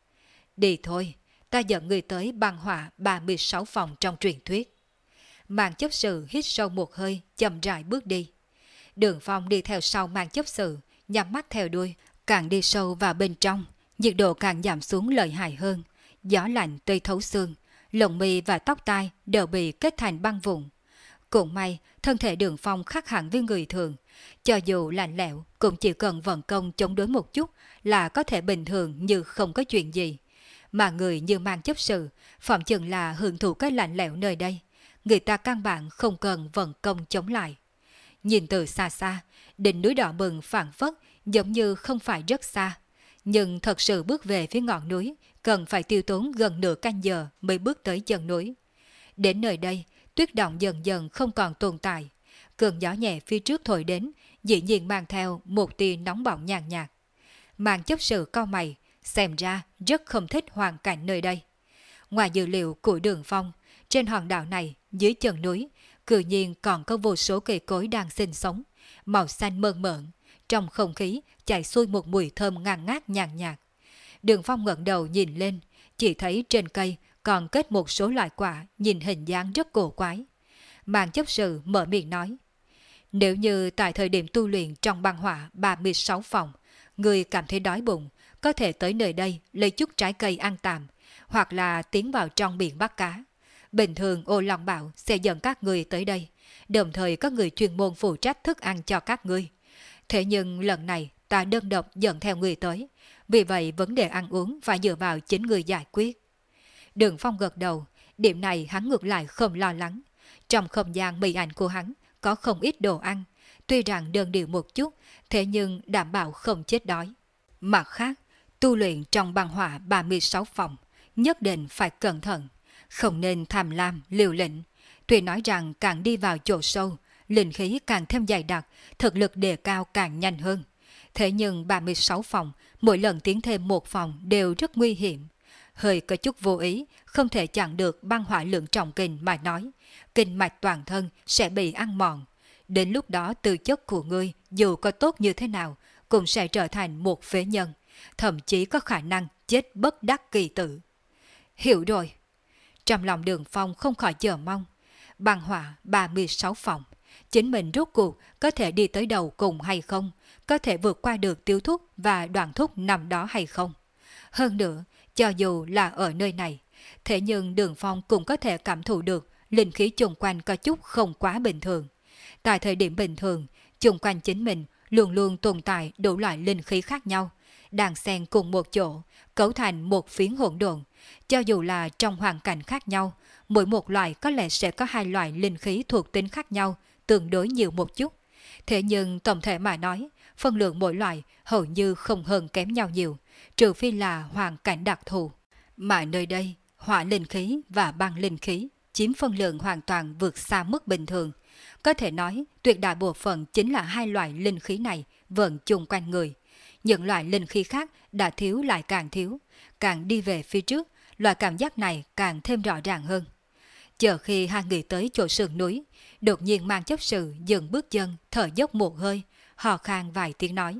Đi thôi, ta dẫn người tới băng hỏa 36 phòng trong truyền thuyết. Mang chấp sự hít sâu một hơi, chậm rãi bước đi. Đường Phong đi theo sau Mang chấp sự, nhắm mắt theo đuôi, càng đi sâu vào bên trong, nhiệt độ càng giảm xuống lợi hại hơn. Gió lạnh tươi thấu xương, lồng mi và tóc tai đều bị kết thành băng vụn. Cũng may, thân thể Đường Phong khác hẳn với người thường. Cho dù lạnh lẽo, cũng chỉ cần vận công chống đối một chút là có thể bình thường như không có chuyện gì. Mà người như Mang chấp sự, phỏng chừng là hưởng thụ cái lạnh lẽo nơi đây. Người ta căn bản không cần vận công chống lại. nhìn từ xa xa, đỉnh núi đỏ bừng phảng phất giống như không phải rất xa. Nhưng thật sự bước về phía ngọn núi, cần phải tiêu tốn gần nửa canh giờ mới bước tới chân núi. Đến nơi đây, tuyết động dần dần không còn tồn tại. Cơn gió nhẹ phía trước thổi đến, dĩ nhiên mang theo một tia nóng bỏng nhàn nhạt. Màn chấp sự cau mày, xem ra rất không thích hoàn cảnh nơi đây. Ngoài dữ liệu của Đường Phong, trên hòn đảo này, dưới chân núi, cự nhiên còn có vô số cây cối đang sinh sống, màu xanh mơn mởn, trong không khí chạy xuôi một mùi thơm ngàn ngát nhàn nhạt. Đường Phong ngẩng đầu nhìn lên, chỉ thấy trên cây còn kết một số loại quả nhìn hình dáng rất cổ quái. Màn chấp sự mở miệng nói, nếu như tại thời điểm tu luyện trong băng hỏa 36 phòng, người cảm thấy đói bụng, có thể tới nơi đây lấy chút trái cây ăn tạm, hoặc là tiến vào trong biển bắt cá. Bình thường Ô Long Bảo sẽ dẫn các người tới đây, đồng thời có người chuyên môn phụ trách thức ăn cho các ngươi. Thế nhưng lần này ta đơn độc dẫn theo người tới, vì vậy vấn đề ăn uống phải dựa vào chính người giải quyết. Đường Phong gật đầu, điểm này hắn ngược lại không lo lắng. Trong không gian mì ảnh của hắn có không ít đồ ăn, tuy rằng đơn điệu một chút, thế nhưng đảm bảo không chết đói. Mặt khác, tu luyện trong băng hỏa 36 phòng, nhất định phải cẩn thận, không nên tham lam, liều lĩnh. Tuy nói rằng càng đi vào chỗ sâu, linh khí càng thêm dày đặc, thực lực đề cao càng nhanh hơn. Thế nhưng 36 phòng, mỗi lần tiến thêm một phòng đều rất nguy hiểm. Hơi có chút vô ý, không thể chặn được băng hỏa lượng trọng kình mà nói, kinh mạch toàn thân sẽ bị ăn mòn. Đến lúc đó tư chất của ngươi dù có tốt như thế nào, cũng sẽ trở thành một phế nhân, thậm chí có khả năng chết bất đắc kỳ tử. Hiểu rồi. Trong lòng Đường Phong không khỏi chờ mong. Băng hỏa 36 phòng, chính mình rốt cuộc có thể đi tới đầu cùng hay không, có thể vượt qua được Tiêu Thúc và Đoàn Thúc nằm đó hay không. Hơn nữa, cho dù là ở nơi này, thế nhưng Đường Phong cũng có thể cảm thụ được linh khí chung quanh có chút không quá bình thường. Tại thời điểm bình thường, chung quanh chính mình luôn luôn tồn tại đủ loại linh khí khác nhau, đang xen cùng một chỗ, cấu thành một phiến hỗn độn. Cho dù là trong hoàn cảnh khác nhau, mỗi một loại có lẽ sẽ có hai loại linh khí thuộc tính khác nhau, tương đối nhiều một chút. Thế nhưng tổng thể mà nói, phân lượng mỗi loại hầu như không hơn kém nhau nhiều, trừ phi là hoàn cảnh đặc thù. Mà nơi đây, hỏa linh khí và băng linh khí chiếm phân lượng hoàn toàn vượt xa mức bình thường. Có thể nói, tuyệt đại bộ phận chính là hai loại linh khí này vận chung quanh người. Những loại linh khí khác đã thiếu lại càng thiếu, càng đi về phía trước, loại cảm giác này càng thêm rõ ràng hơn. Chờ khi hai người tới chỗ sườn núi, đột nhiên Mang chấp sự dừng bước chân, thở dốc một hơi, hò khan vài tiếng nói.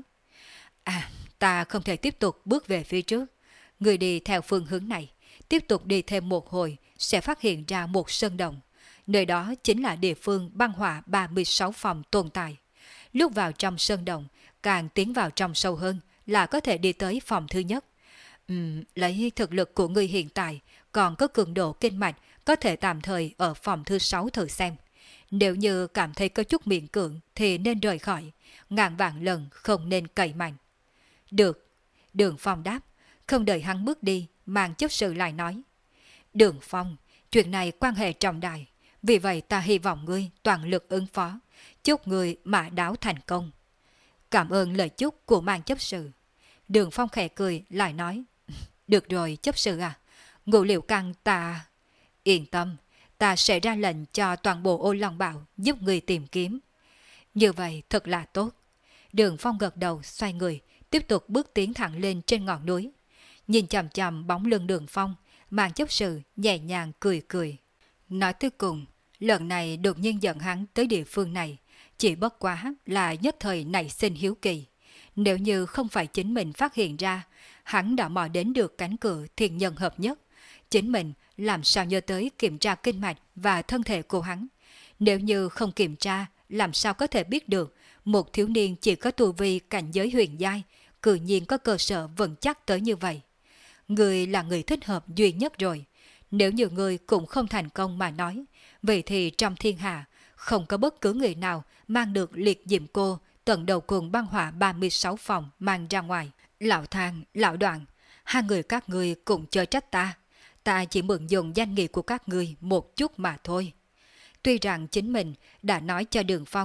Ta không thể tiếp tục bước về phía trước. Người đi theo phương hướng này, tiếp tục đi thêm một hồi, sẽ phát hiện ra một sơn động. Nơi đó chính là địa phương băng hỏa 36 phòng tồn tại. Lúc vào trong sơn động, càng tiến vào trong sâu hơn là có thể đi tới phòng thứ nhất. Lấy thực lực của người hiện tại, còn có cường độ kinh mạch, có thể tạm thời ở phòng thứ 6 thử xem. Nếu như cảm thấy có chút miễn cưỡng thì nên rời khỏi, ngàn vạn lần không nên cậy mạnh. Được, Đường Phong đáp, không đợi hắn bước đi, Mang chấp sự lại nói. Đường Phong, chuyện này quan hệ trọng đại, vì vậy ta hy vọng ngươi toàn lực ứng phó, chúc ngươi mã đáo thành công. Cảm ơn lời chúc của Mang chấp sự. Đường Phong khẽ cười lại nói, được rồi chấp sự à, ngũ liệu căn ta... Yên tâm, ta sẽ ra lệnh cho toàn bộ Ô Long Bảo giúp người tìm kiếm. Như vậy thật là tốt. Đường Phong gật đầu xoay người, tiếp tục bước tiến thẳng lên trên ngọn núi. Nhìn chằm chằm bóng lưng Đường Phong, Mang chấp sự nhẹ nhàng cười cười. Nói tới cùng, lần này đột nhiên dẫn hắn tới địa phương này, chỉ bất quá là nhất thời nảy sinh hiếu kỳ. Nếu như không phải chính mình phát hiện ra, hắn đã mò đến được cánh cửa thiên nhân hợp nhất. Chính mình làm sao nhớ tới kiểm tra kinh mạch và thân thể của hắn. Nếu như không kiểm tra, làm sao có thể biết được một thiếu niên chỉ có tu vi cảnh giới huyền giai, cự nhiên có cơ sở vững chắc tới như vậy. Người là người thích hợp duy nhất rồi. Nếu như người cũng không thành công mà nói, vậy thì trong thiên hạ không có bất cứ người nào mang được liệt diệm cô tận đầu cùng băng hỏa 36 phòng mang ra ngoài. Lão Thang, Lão Đoạn, hai người các ngươi cũng chớ trách ta. Ta chỉ mượn dùng danh nghĩa của các ngươi một chút mà thôi. Tuy rằng chính mình đã nói cho Đường Phong,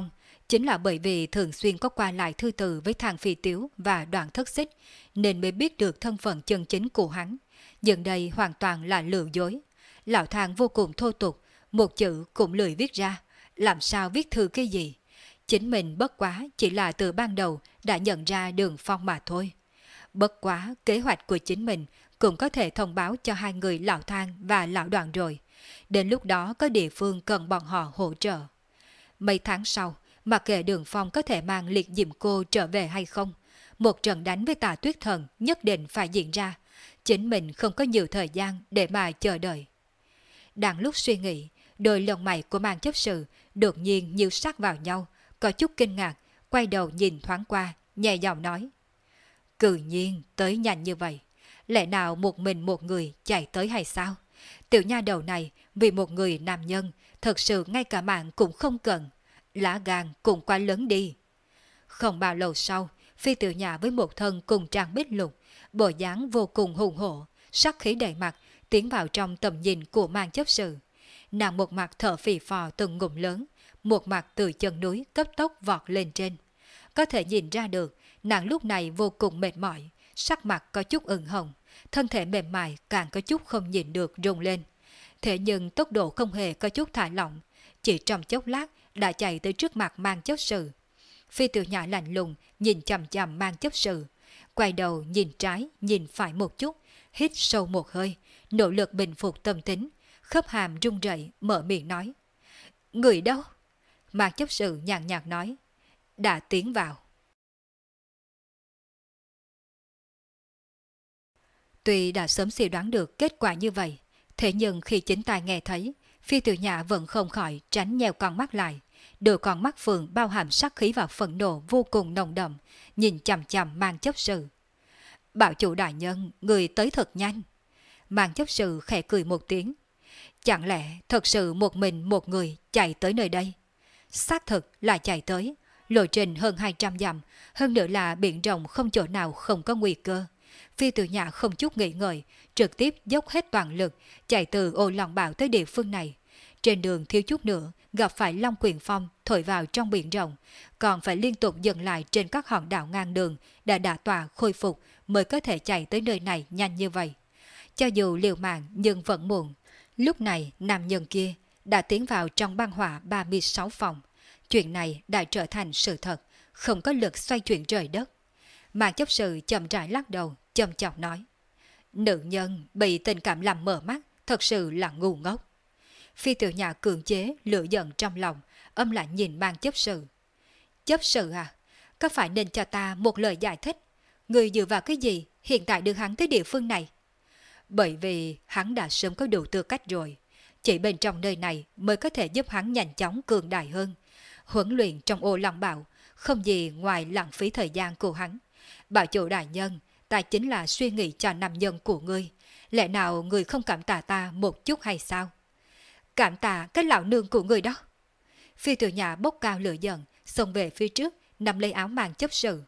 Chính là bởi vì thường xuyên có qua lại thư từ với Thang Phi Tiếu và Đoạn Thất Xích, nên mới biết được thân phận chân chính của hắn. Nhưng đây hoàn toàn là lừa dối. Lão Thang vô cùng thô tục, một chữ cũng lười viết ra, làm sao viết thư cái gì. Chính mình bất quá chỉ là từ ban đầu đã nhận ra Đường Phong mà thôi. Bất quá kế hoạch của chính mình cũng có thể thông báo cho hai người Lão Thang và Lão Đoạn rồi. Đến lúc đó có địa phương cần bọn họ hỗ trợ. Mấy tháng sau, mặc kệ Đường Phong có thể mang Liệt Diệm Cô trở về hay không, một trận đánh với Tà Tuyết Thần nhất định phải diễn ra. Chính mình không có nhiều thời gian để mà chờ đợi. Đang lúc suy nghĩ, đôi lông mày của Mang Chấp Sự đột nhiên nhíu sát vào nhau, có chút kinh ngạc, quay đầu nhìn thoáng qua, nhẹ giọng nói. Cự nhiên tới nhanh như vậy, lẽ nào một mình một người chạy tới hay sao? Tiểu nha đầu này vì một người nam nhân, thật sự ngay cả mạng cũng không cần, lá gan cũng quá lớn đi. Không bao lâu sau, Phi Tiểu Nhã với một thân cùng trang bích lục, bộ dáng vô cùng hùng hổ, sắc khí đầy mặt, tiến vào trong tầm nhìn của Mang Chấp Sự. Nàng một mặt thở phì phò từng ngụm lớn, một mặt từ chân núi cấp tốc vọt lên trên. Có thể nhìn ra được, nàng lúc này vô cùng mệt mỏi, sắc mặt có chút ửng hồng, thân thể mềm mại càng có chút không nhìn được rung lên. Thế nhưng tốc độ không hề có chút thả lỏng, chỉ trong chốc lát đã chạy tới trước mặt Mang Chấp Sự. Phi Tiểu Nhã lạnh lùng nhìn chằm chằm Mang Chấp Sự, quay đầu nhìn trái nhìn phải một chút, hít sâu một hơi, nỗ lực bình phục tâm tính, khớp hàm run rẩy mở miệng nói. Người đâu? Mang Chấp Sự nhàn nhạt nói. Đã tiến vào. Tuy đã sớm suy đoán được kết quả như vậy, thế nhưng khi chính tai nghe thấy, Phi Tiểu Nhã vẫn không khỏi tránh nheo con mắt lại. Đôi con mắt phượng bao hàm sát khí và phẫn nộ vô cùng nồng đậm, nhìn chằm chằm Mang Chấp Sự. Bảo chủ đại nhân, người tới thật nhanh. Mang Chấp Sự khẽ cười một tiếng. Chẳng lẽ thật sự một mình một người chạy tới nơi đây? Xác thực là chạy tới, lộ trình hơn 200 dặm, hơn nữa là biển rộng không chỗ nào không có nguy cơ. Phi Tiểu Nhã không chút nghĩ ngợi, trực tiếp dốc hết toàn lực, chạy từ Ô Long Bảo tới địa phương này. Trên đường thiếu chút nữa, gặp phải Long Quyền Phong thổi vào trong biển rộng, còn phải liên tục dừng lại trên các hòn đảo ngang đường đã đả tọa khôi phục mới có thể chạy tới nơi này nhanh như vậy. Cho dù liều mạng nhưng vẫn muộn. Lúc này nam nhân kia đã tiến vào trong băng hỏa 36 phòng. Chuyện này đã trở thành sự thật, không có lực xoay chuyển trời đất. Mang Chấp Sự chậm rãi lắc đầu, châm chọc nói. Nữ nhân bị tình cảm làm mở mắt, thật sự là ngu ngốc. Phi Tiểu Nhã cưỡng chế lửa giận trong lòng, âm lạnh nhìn Mang Chấp Sự. Chấp Sự à, có phải nên cho ta một lời giải thích? Người dựa vào cái gì hiện tại đưa hắn tới địa phương này? Bởi vì hắn đã sớm có đủ tư cách rồi. Chỉ bên trong nơi này mới có thể giúp hắn nhanh chóng cường đại hơn. Huấn luyện trong Ô Long Bảo không gì ngoài lãng phí thời gian của hắn. Bảo chủ đại nhân, ta chính là suy nghĩ cho nam nhân của ngươi. Lẽ nào ngươi không cảm tạ ta một chút hay sao? Cảm tạ cái lão nương của ngươi đó. Phi Tiểu Nhã bốc cao lửa giận, xông về phía trước, nắm lấy áo Mang Chấp Sự.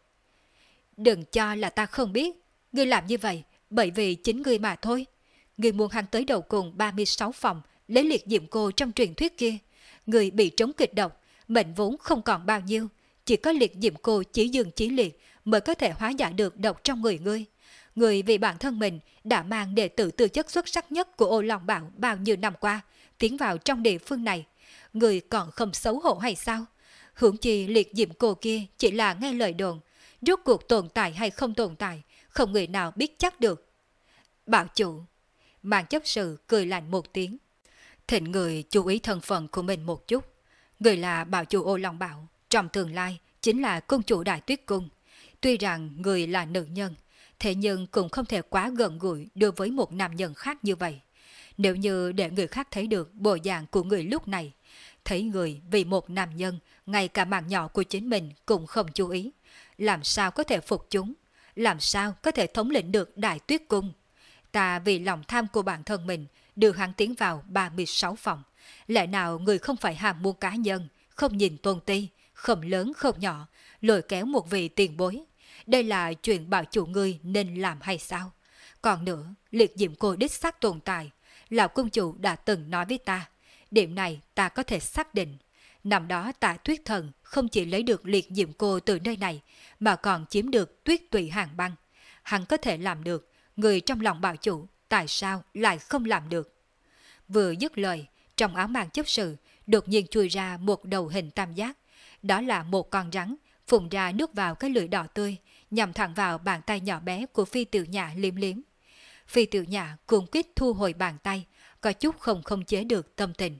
Đừng cho là ta không biết, ngươi làm như vậy bởi vì chính ngươi mà thôi. Ngươi muốn hắn tới đầu cùng 36 phòng, lấy Liệt Diệm Cô trong truyền thuyết kia. Ngươi bị trống kịch độc, mệnh vốn không còn bao nhiêu, chỉ có Liệt Diệm Cô chỉ dừng chí liệt mới có thể hóa giải được độc trong người ngươi. Ngươi vì bản thân mình đã mang đệ tử tư chất xuất sắc nhất của Ô Long Bảo bao nhiêu năm qua, tiến vào trong địa phương này. Ngươi còn không xấu hổ hay sao? Hưởng chi Liệt Diệm Cô kia chỉ là nghe lời đồn, rốt cuộc tồn tại hay không tồn tại, không người nào biết chắc được. Bảo chủ, Mang Chấp Sự cười lạnh một tiếng. Thịnh người chú ý thân phận của mình một chút. Người là bảo chủ Ô Long Bảo, trong tương lai chính là cung chủ Đại Tuyết Cung. Tuy rằng người là nữ nhân, thế nhưng cũng không thể quá gần gũi đối với một nam nhân khác như vậy. Nếu như để người khác thấy được bộ dạng của người lúc này, thấy người vì một nam nhân, ngay cả mạng nhỏ của chính mình cũng không chú ý, làm sao có thể phục chúng, làm sao có thể thống lĩnh được Đại Tuyết Cung. Ta vì lòng tham của bản thân mình đưa hắn tiến vào 36 phòng. Lẽ nào người không phải ham muốn cá nhân, không nhìn tôn ti, không lớn không nhỏ, lôi kéo một vị tiền bối. Đây là chuyện bảo chủ ngươi nên làm hay sao? Còn nữa, Liệt Diệm Cô đích xác tồn tại. Lão cung chủ đã từng nói với ta. Điểm này ta có thể xác định. Năm đó Tạ Tuyết Thần không chỉ lấy được liệt diệm cô từ nơi này, mà còn chiếm được tuyết tụy hàng băng. Hắn có thể làm được, người trong lòng bảo chủ tại sao lại không làm được? Vừa dứt lời, trong áo màng chấp sự đột nhiên chui ra một đầu hình tam giác. Đó là một con rắn, phun ra nước vào cái lưỡi đỏ tươi, nhằm thẳng vào bàn tay nhỏ bé của Phi Tiểu Nhã liếm liếm. Phi Tiểu Nhã cuống quýt thu hồi bàn tay, có chút không khống chế được tâm tình.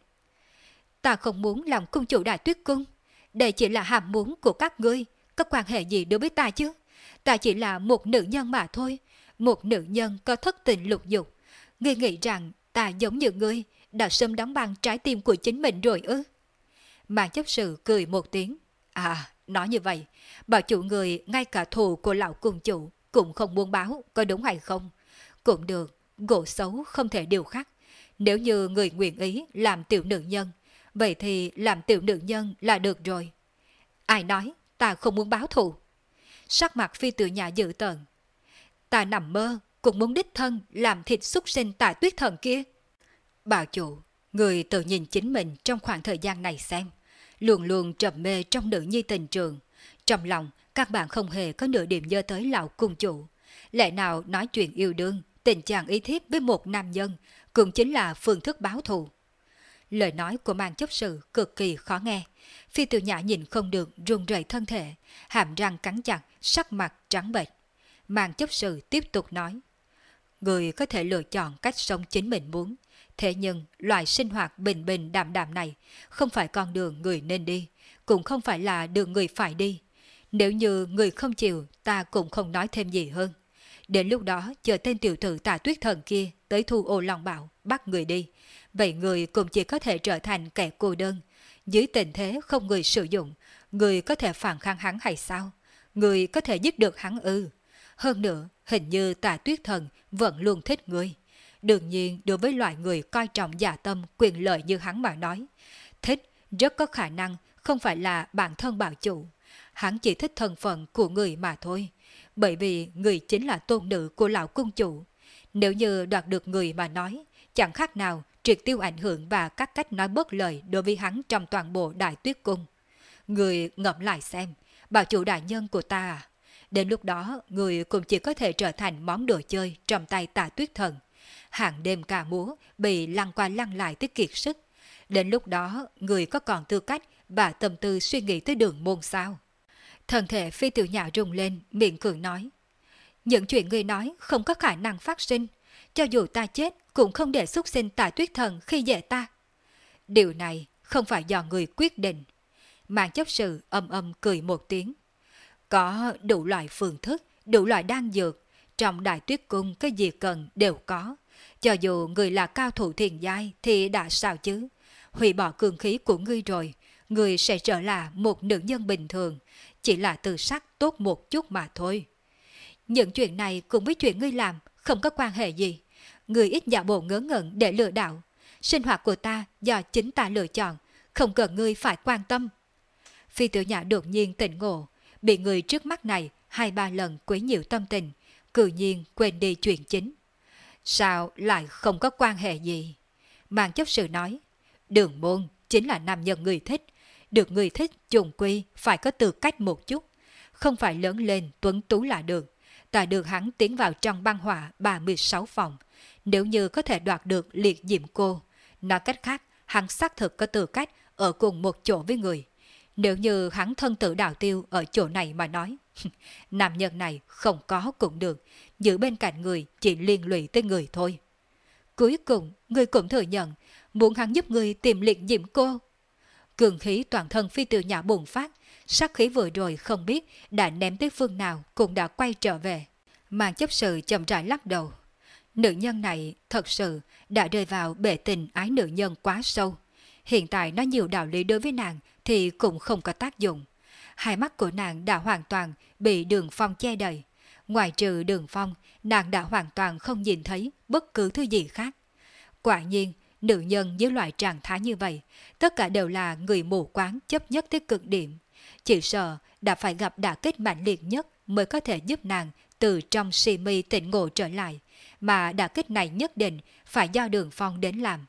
Ta không muốn làm cung chủ Đại Tuyết Cung, đây chỉ là ham muốn của các ngươi, có quan hệ gì đối với ta chứ? Ta chỉ là một nữ nhân mà thôi, một nữ nhân có thất tình lục dục. Ngươi nghĩ rằng ta giống như ngươi, đã sớm đóng băng trái tim của chính mình rồi ư? Màn chấp sự cười một tiếng. À, nói như vậy, bảo chủ người ngay cả thù của lão cung chủ cũng không muốn báo, có đúng hay không? Cũng được, gỗ xấu không thể điều khắc. Nếu như người nguyện ý làm tiểu nữ nhân, vậy thì làm tiểu nữ nhân là được rồi. Ai nói ta không muốn báo thù? Sắc mặt Phi Tiểu Nhã dữ tợn. Ta nằm mơ cũng muốn đích thân làm thịt súc sinh Tạ Tuyết Thần kia. Bảo chủ, người tự nhìn chính mình trong khoảng thời gian này xem, luôn luôn trầm mê trong nữ nhi tình trường. Trong lòng các bạn không hề có nửa điểm nhớ tới lão cung chủ. Lẽ nào nói chuyện yêu đương, tình chàng ý thiếp với một nam nhân cũng chính là phương thức báo thù? Lời nói của Màn chấp sự cực kỳ khó nghe. Phi Tiểu Nhã nhìn không được, run rẩy thân thể, hàm răng cắn chặt, sắc mặt trắng bệch. Màn chấp sự tiếp tục nói: người có thể lựa chọn cách sống chính mình muốn, thế nhưng loại sinh hoạt bình bình đạm đạm này không phải con đường người nên đi, cũng không phải là đường người phải đi. Nếu như người không chịu, ta cũng không nói thêm gì hơn. Đến lúc đó chờ tên tiểu tử Tạ Tuyết Thần kia tới thu ô Long Bảo bắt người đi, vậy người cũng chỉ có thể trở thành kẻ cô đơn. Dưới tình thế không người sử dụng, người có thể phản kháng hắn hay sao? Người có thể giết được hắn ư? Hơn nữa, hình như Tạ Tuyết Thần vẫn luôn thích người. Đương nhiên, đối với loại người coi trọng dạ tâm quyền lợi như hắn mà nói, thích rất có khả năng không phải là bản thân bảo chủ. Hắn chỉ thích thân phận của người mà thôi, bởi vì người chính là tôn nữ của lão cung chủ. Nếu như đoạt được người mà nói, chẳng khác nào triệt tiêu ảnh hưởng và các cách nói bất lời đối với hắn trong toàn bộ Đại Tuyết Cung. Người ngẫm lại xem, bảo chủ đại nhân của ta à, đến lúc đó người cũng chỉ có thể trở thành món đồ chơi trong tay Tạ Tuyết Thần. Hàng đêm ca múa bị lăn qua lăn lại tới kiệt sức. Đến lúc đó người có còn tư cách và tâm tư suy nghĩ tới đường môn sao? Thân thể Phi Tiểu Nhã rung lên, miệng cường nói: những chuyện người nói không có khả năng phát sinh. Cho dù ta chết cũng không để xúc sinh Tạ Tuyết Thần khi dễ ta. Điều này không phải do người quyết định. Màn chấp sự âm âm cười một tiếng. Có đủ loại phương thức, đủ loại đan dược. Trong Đại Tuyết Cung cái gì cần đều có. Cho dù người là cao thủ thiền giai thì đã sao chứ? Hủy bỏ cường khí của ngươi rồi, người sẽ trở là một nữ nhân bình thường, chỉ là tư sắc tốt một chút mà thôi. Những chuyện này cùng với chuyện ngươi làm không có quan hệ gì. Ngươi ít giả bộ ngớ ngẩn để lừa đảo. Sinh hoạt của ta do chính ta lựa chọn, không cần ngươi phải quan tâm. Phi Tiểu Nhã đột nhiên tỉnh ngộ, bị người trước mắt này 2-3 lần quấy nhiễu tâm tình, cự nhiên quên đi chuyện chính. Sao lại không có quan hệ gì? Màn chấp sự nói: Đường Môn chính là nam nhân người thích, được người thích chung quy phải có tư cách một chút, không phải lớn lên tuấn tú là được. Ta được hắn tiến vào trong băng hỏa 36 phòng, nếu như có thể đoạt được liệt diệm cô, nói cách khác, hắn xác thực có tư cách ở cùng một chỗ với người. Nếu như hắn thân tử đạo tiêu ở chỗ này mà nói, nam nhân này không có cũng được, giữ bên cạnh người chỉ liên lụy tới người thôi. Cuối cùng, người cũng thừa nhận, muốn hắn giúp người tìm liệt diệm cô. Cường khí toàn thân Phi Tiểu Nhã bùng phát, sát khí vừa rồi không biết đã ném tới phương nào cũng đã quay trở về. Màn chấp sự chậm rãi lắc đầu. Nữ nhân này thật sự đã rơi vào bể tình ái nữ nhân quá sâu. Hiện tại nói nhiều đạo lý đối với nàng thì cũng không có tác dụng. Hai mắt của nàng đã hoàn toàn bị Đường Phong che đậy. Ngoài trừ Đường Phong, nàng đã hoàn toàn không nhìn thấy bất cứ thứ gì khác. Quả nhiên, nữ nhân với loại trạng thái như vậy, tất cả đều là người mù quáng chấp nhất tới cực điểm. Chỉ sợ đã phải gặp đả kích mạnh liệt nhất mới có thể giúp nàng từ trong si mê tỉnh ngộ trở lại, mà đả kích này nhất định phải do Đường Phong đến làm.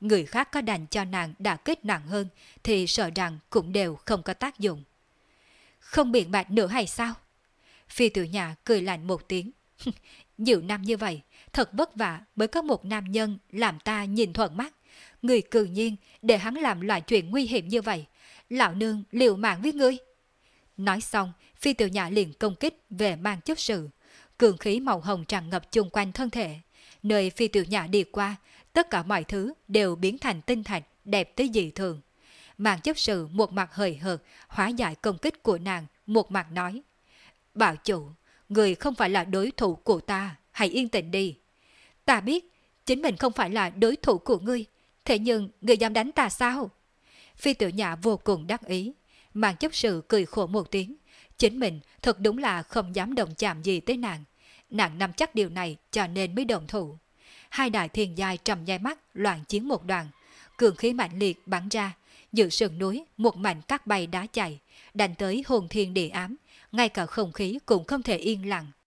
người khác có đành cho nàng đã kích nặng hơn thì sợ rằng cũng đều không có tác dụng. Không biện bạch nữa hay sao? Phi Tiểu Nhã cười lạnh một tiếng. Nhiều năm như vậy, thật vất vả mới có một nam nhân làm ta nhìn thuận mắt. Người cư nhiên để hắn làm loại chuyện nguy hiểm như vậy. Lão nương liều mạng với ngươi. Nói xong, Phi Tiểu Nhã liền công kích về mang chấp sự. Cường khí màu hồng tràn ngập chung quanh thân thể. Nơi Phi Tiểu Nhã đi qua, tất cả mọi thứ đều biến thành tinh thạch đẹp tới dị thường. Mang chấp sự một mặt hời hợt hóa giải công kích của nàng, một mặt nói: Bảo chủ, người không phải là đối thủ của ta, hãy yên tĩnh đi. Ta biết, chính mình không phải là đối thủ của ngươi, thế nhưng ngươi dám đánh ta sao? Phi Tiểu Nhã vô cùng đắc ý, Mang chấp sự cười khổ một tiếng, chính mình thật đúng là không dám động chạm gì tới nàng. Nàng nắm chắc điều này cho nên mới động thủ. Hai đại thiên giai trầm nháy mắt loạn chiến một đoàn, cường khí mạnh liệt bắn ra, giữa sườn núi một mảnh cát bay đá chạy, đánh tới hồn thiên địa ám, ngay cả không khí cũng không thể yên lặng.